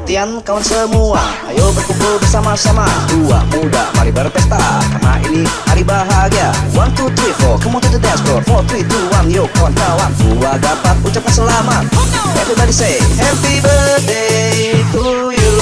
Perhatian kawan semua, ayo berkumpul bersama-sama. Tua muda, mari berpesta, karena ini hari bahagia. 1, 2, 3, 4, come on to the dance floor. 4, 3, 2, 1, yo kawan-kawan. Tua dapat ucapkan selamat. Everybody say, happy birthday to you.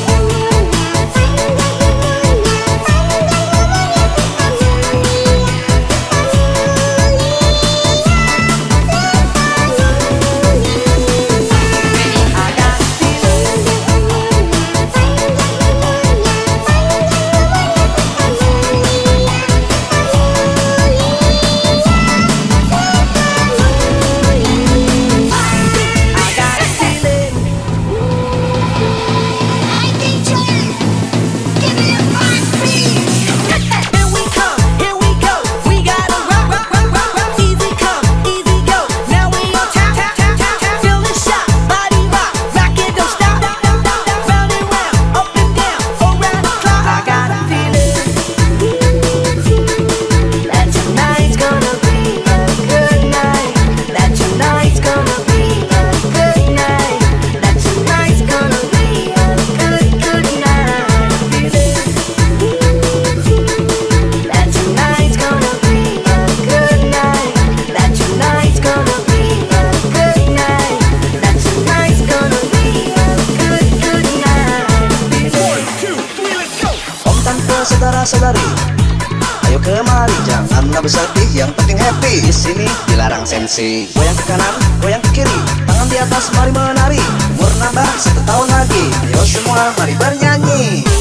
Saudara-saudari, ayo kemari, janganlah bersedih, yang penting happy. Di sini dilarang sensi. Goyang ke kanan, goyang ke kiri, tangan di atas, mari menari. Umur nambah 1 tahun lagi, ayo semua mari bernyanyi.